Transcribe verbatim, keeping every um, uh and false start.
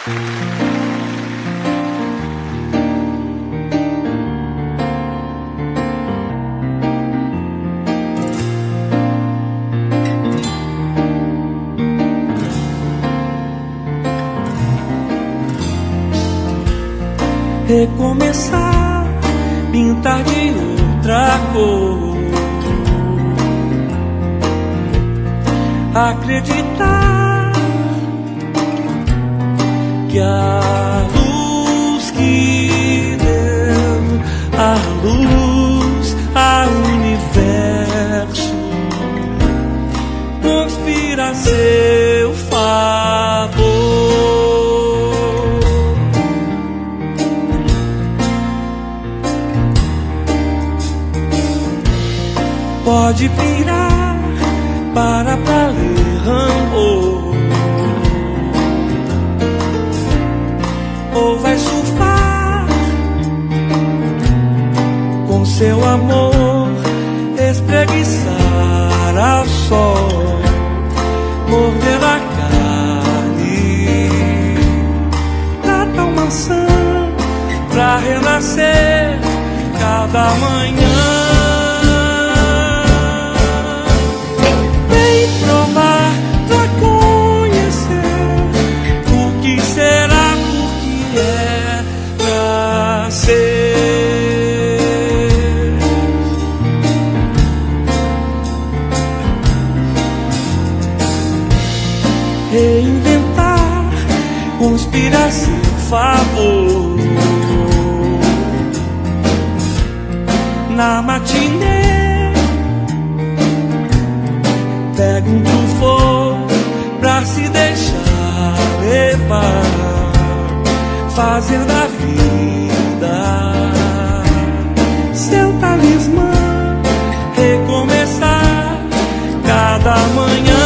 Recomeçar, pintar de outra cor, acreditar que a luz que deu a luz ao universo conspira a seu favor. Pode virar para pra ler Rambo, ou vai surfar com seu amor, espreguiçar ao sol, morder a carne, Natal maçã pra renascer cada manhã. Reinventar, conspira a seu favor. Na matinê, pega um tufo pra se deixar levar, fazer da vida seu talismã, recomeçar cada manhã.